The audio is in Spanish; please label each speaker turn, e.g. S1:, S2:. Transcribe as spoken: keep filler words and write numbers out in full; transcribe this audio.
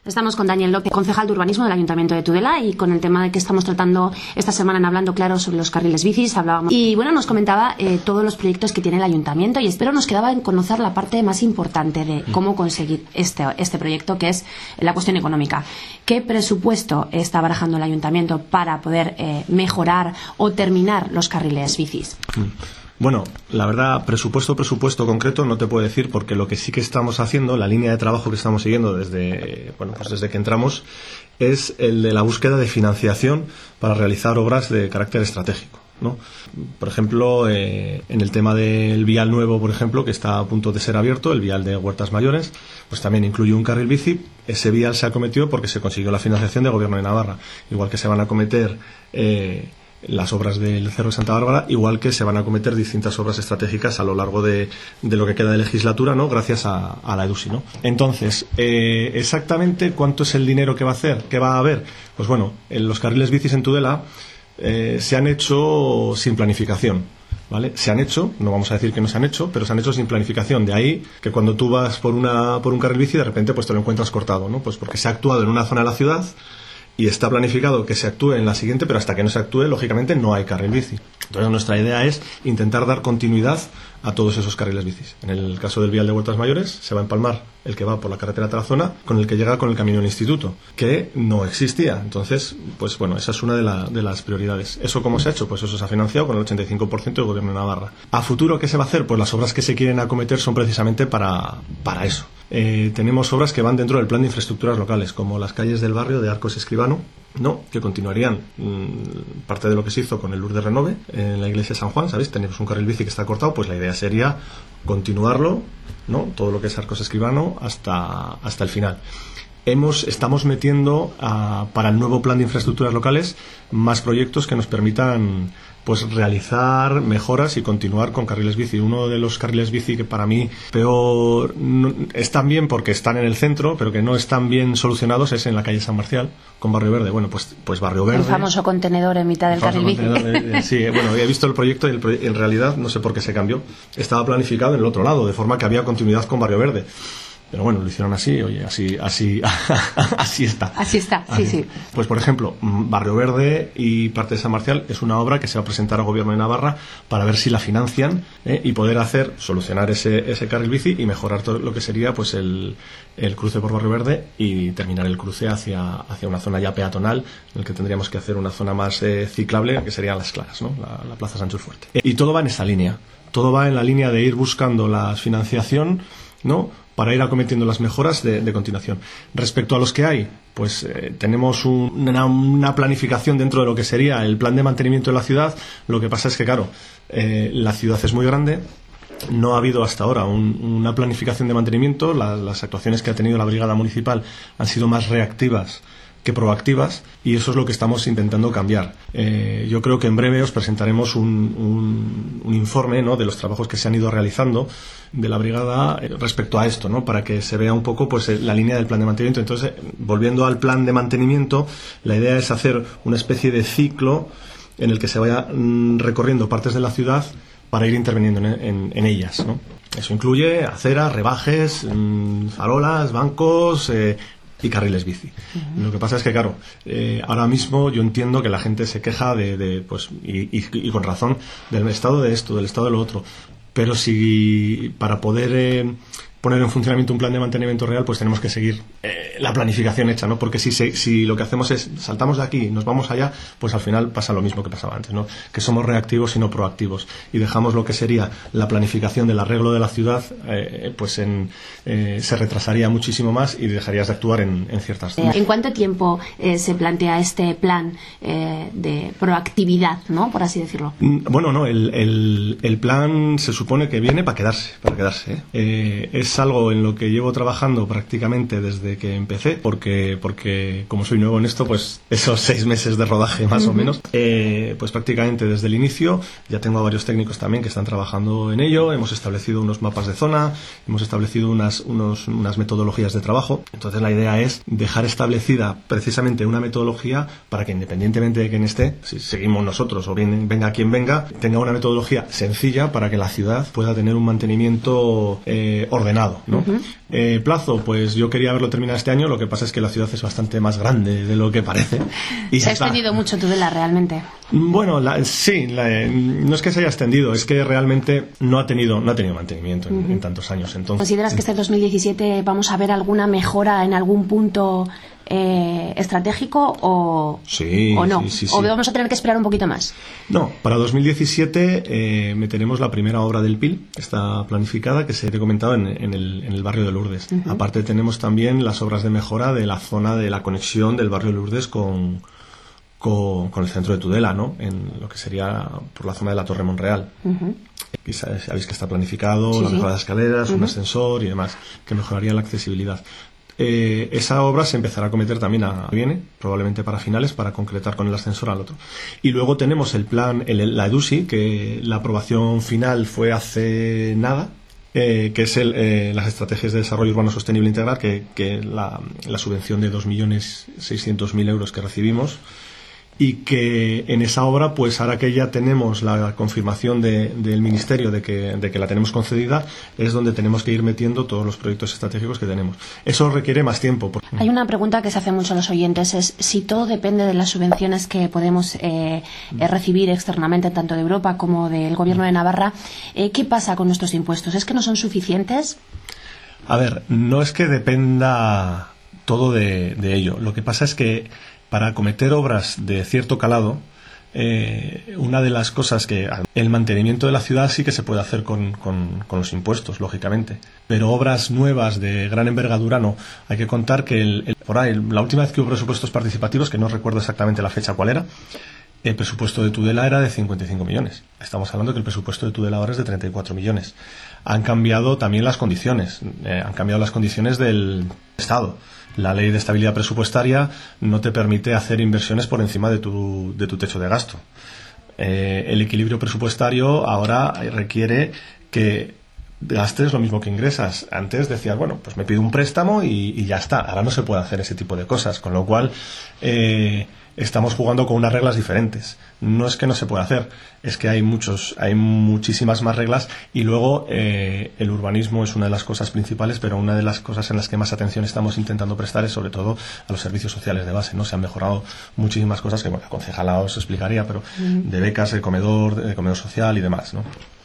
S1: Estamos con Daniel López, concejal de urbanismo del Ayuntamiento de Tudela, y con el tema de que estamos tratando esta semana en Hablando Claro sobre los carriles bicis hablábamos. Y bueno, nos comentaba eh, todos los proyectos que tiene el Ayuntamiento, y espero nos quedaba en conocer la parte más importante de cómo conseguir este, este proyecto, que es la cuestión económica. ¿Qué presupuesto está barajando el Ayuntamiento para poder eh, mejorar o terminar los carriles bicis?
S2: Bueno, la verdad, presupuesto, presupuesto concreto no te puedo decir, porque lo que sí que estamos haciendo, la línea de trabajo que estamos siguiendo desde, bueno, pues desde que entramos, es el de la búsqueda de financiación para realizar obras de carácter estratégico, ¿no? Por ejemplo, eh, en el tema del vial nuevo, por ejemplo, que está a punto de ser abierto, el vial de Huertas Mayores, pues también incluye un carril bici. Ese vial se acometió porque se consiguió la financiación del Gobierno de Navarra, igual que se van a acometer eh, las obras del Cerro de Santa Bárbara, igual que se van a acometer distintas obras estratégicas a lo largo de, de lo que queda de legislatura, ¿no? Gracias a, a la EDUSI, ¿no? Entonces, eh, exactamente cuánto es el dinero que va a hacer, que va a haber. Pues bueno, en los carriles bicis en Tudela eh, se han hecho sin planificación, ¿vale? Se han hecho, no vamos a decir que no se han hecho, pero se han hecho sin planificación. De ahí que cuando tú vas por una por un carril bici, de repente pues te lo encuentras cortado, ¿no? Pues porque se ha actuado en una zona de la ciudad y está planificado que se actúe en la siguiente, pero hasta que no se actúe, lógicamente, no hay carril bici. Entonces, nuestra idea es intentar dar continuidad a todos esos carriles bicis. En el caso del vial de Huertas Mayores, se va a empalmar el que va por la carretera Tarazona con el que llega con el camino del instituto, que no existía. Entonces, pues bueno, esa es una de, la, de las prioridades. ¿Eso cómo se ha hecho? Pues eso se ha financiado con el ochenta y cinco por ciento del Gobierno de Navarra. ¿A futuro qué se va a hacer? Pues las obras que se quieren acometer son precisamente para, para eso. Eh, tenemos obras que van dentro del plan de infraestructuras locales, como las calles del barrio de Arcos Escribano, ¿no? Que continuarían mmm, parte de lo que se hizo con el Lourdes Renove en la iglesia de San Juan, ¿sabéis? Tenemos un carril bici que está cortado, pues la idea sería continuarlo, ¿no? Todo lo que es Arcos Escribano hasta, hasta el final. Hemos, estamos metiendo a, para el nuevo plan de infraestructuras locales más proyectos que nos permitan pues realizar mejoras y continuar con carriles bici. Uno de los carriles bici que para mí peor no, están bien porque están en el centro, pero que no están bien solucionados, es en la calle San Marcial con Barrio Verde. Bueno, pues pues Barrio Verde,
S1: el famoso contenedor en mitad del carril bici.
S2: De, sí, bueno, he visto el proyecto y el proye- en realidad no sé por qué se cambió. Estaba planificado en el otro lado, de forma que había continuidad con Barrio Verde. Pero bueno, lo hicieron así, oye, así así así está.
S1: Así está, así, sí, sí.
S2: Pues por ejemplo, Barrio Verde y parte de San Marcial es una obra que se va a presentar al Gobierno de Navarra para ver si la financian eh, y poder hacer, solucionar ese, ese carril bici y mejorar todo lo que sería pues el, el cruce por Barrio Verde y terminar el cruce hacia, hacia una zona ya peatonal, en el que tendríamos que hacer una zona más eh, ciclable, que serían las Claras, ¿no? La, la Plaza Sánchez Fuerte. Eh, y todo va en esa línea. Todo va en la línea de ir buscando la financiación, ¿no? Para ir acometiendo las mejoras de, de continuación. Respecto a los que hay, pues eh, tenemos un, una, una planificación dentro de lo que sería el plan de mantenimiento de la ciudad. Lo que pasa es que, claro, eh, la ciudad es muy grande. No ha habido hasta ahora un, una planificación de mantenimiento. La, las actuaciones que ha tenido la brigada municipal han sido más reactivas que proactivas, y eso es lo que estamos intentando cambiar. Eh, yo creo que en breve os presentaremos un, un, un informe, ¿no?, de los trabajos que se han ido realizando de la brigada eh, respecto a esto, ¿no?, para que se vea un poco pues la línea del plan de mantenimiento. Entonces, volviendo al plan de mantenimiento, la idea es hacer una especie de ciclo en el que se vaya mm, recorriendo partes de la ciudad para ir interviniendo en, en, en ellas, ¿no? Eso incluye aceras, rebajes, mmm, farolas, bancos, eh, y carriles bici. Uh-huh. Lo que pasa es que, claro, eh, ahora mismo yo entiendo que la gente se queja de, de pues, y, y, y con razón, del estado de esto, del estado de lo otro. Pero si para poder eh, poner en funcionamiento un plan de mantenimiento real, pues tenemos que seguir eh, la planificación hecha, ¿no? Porque si, se, si lo que hacemos es saltamos de aquí y nos vamos allá, pues al final pasa lo mismo que pasaba antes, ¿no? Que somos reactivos y no proactivos, y dejamos lo que sería la planificación del arreglo de la ciudad, eh, pues en, eh, se retrasaría muchísimo más y dejarías de actuar en, en ciertas zonas.
S1: ¿En cuánto tiempo eh, se plantea este plan eh, de proactividad, ¿no?, por así decirlo?
S2: Bueno, no, el, el, el plan se supone que viene para quedarse, para quedarse, ¿eh? Eh, es algo en lo que llevo trabajando prácticamente desde que empecé, porque porque como soy nuevo en esto, pues esos seis meses de rodaje más uh-huh. o menos, eh, pues prácticamente desde el inicio. Ya tengo a varios técnicos también que están trabajando en ello. Hemos establecido unos mapas de zona, hemos establecido unas, unos, unas metodologías de trabajo. Entonces la idea es dejar establecida precisamente una metodología para que, independientemente de quién esté, si seguimos nosotros o bien venga quien venga, tenga una metodología sencilla para que la ciudad pueda tener un mantenimiento eh, ordenado terminado, ¿no? Uh-huh. Eh, plazo, pues yo quería haberlo terminado este año, lo que pasa es que la ciudad es bastante más grande de lo que parece.
S1: Y se ha extendido mucho Tudela realmente.
S2: Bueno, la, sí, la, no es que se haya extendido, es que realmente no ha tenido, no ha tenido mantenimiento en, uh-huh. en tantos años. Entonces,
S1: ¿consideras que este dos mil diecisiete vamos a ver alguna mejora en algún punto eh, estratégico o,
S2: sí,
S1: o no?
S2: Sí, sí, sí.
S1: ¿O vamos a tener que esperar un poquito más?
S2: No, para dos mil diecisiete eh, meteremos la primera obra del P I L, está planificada, que se te he comentado en, en, el, en el barrio de Lourdes. Uh-huh. Aparte tenemos también las obras de mejora de la zona de la conexión del barrio de Lourdes con, con, con el centro de Tudela, ¿no? En lo que sería por la zona de la Torre Monreal. Uh-huh. Y sabéis que está planificado, sí, la mejora de las escaleras, uh-huh. un ascensor y demás, que mejoraría la accesibilidad. Eh, esa obra se empezará a cometer también a viene, probablemente para finales, para concretar con el ascensor al otro. Y luego tenemos el plan, el, la EDUSI, que la aprobación final fue hace nada, eh, que es el, eh, las estrategias de desarrollo urbano sostenible integral, que, que la, la subvención de dos millones seiscientos mil euros que recibimos, y que en esa obra, pues ahora que ya tenemos la confirmación de, del Ministerio de que, de que la tenemos concedida, es donde tenemos que ir metiendo todos los proyectos estratégicos que tenemos. Eso requiere más tiempo.
S1: Hay una pregunta que se hace mucho a los oyentes, es si todo depende de las subvenciones que podemos eh, eh, recibir externamente, tanto de Europa como del Gobierno de Navarra, eh, ¿qué pasa con nuestros impuestos? ¿Es que no son suficientes?
S2: A ver, no es que dependa todo de, de ello. Lo que pasa es que para acometer obras de cierto calado, eh, una de las cosas que el mantenimiento de la ciudad sí que se puede hacer con, con, con los impuestos, lógicamente, pero obras nuevas de gran envergadura no. Hay que contar que el, el, por ahí, la última vez que hubo presupuestos participativos, que no recuerdo exactamente la fecha cuál era, el presupuesto de Tudela era de cincuenta y cinco millones. Estamos hablando que el presupuesto de Tudela ahora es de treinta y cuatro millones. Han cambiado también las condiciones, eh, han cambiado las condiciones del Estado. La ley de estabilidad presupuestaria no te permite hacer inversiones por encima de tu, de tu techo de gasto. Eh, el equilibrio presupuestario ahora requiere que gastes lo mismo que ingresas. Antes decías, bueno, pues me pido un préstamo y, y ya está. Ahora no se puede hacer ese tipo de cosas, con lo cual eh, estamos jugando con unas reglas diferentes. No es que no se pueda hacer, es que hay muchos, hay muchísimas más reglas y luego eh, el urbanismo es una de las cosas principales, pero una de las cosas en las que más atención estamos intentando prestar es sobre todo a los servicios sociales de base, ¿no? Se han mejorado muchísimas cosas que, bueno, la concejala os explicaría, pero uh-huh. de becas, de comedor, de comedor social y demás, ¿no?